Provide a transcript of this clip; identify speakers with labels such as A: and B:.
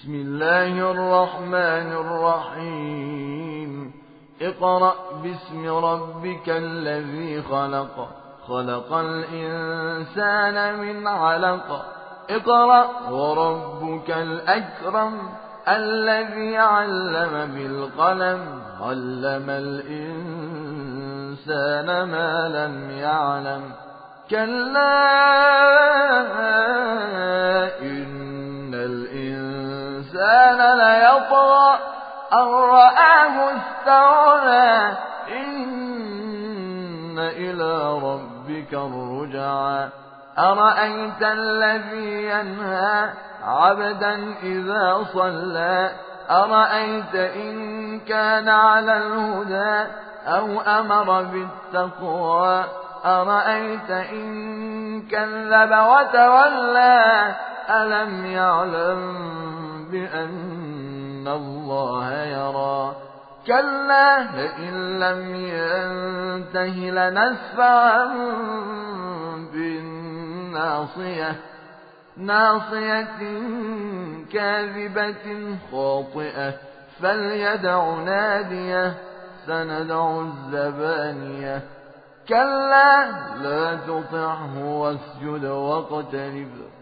A: بسم الله الرحمن الرحيم. اقرأ باسم ربك الذي خلق، خلق الإنسان من علق. اقرأ وربك الأكرم الذي علم بالقلم، علم الإنسان ما لم يعلم. كلا إن الإنسان ليطغى أن رآه استغنى، إن إلى ربك الرجعى. أرأيت الذي ينهى عبدا إذا صلى، أرأيت إن كان على الهدى أو أمر بالتقوى، أرأيت إن كذب وتولى. ألم يعلم بأن الله يرى. كلا لئن لم ينته لنسفعا بالناصية، ناصية كاذبة خاطئة. فليدع ناديه، سندع الزبانية. كلا لا تطعه واسجد واقترب.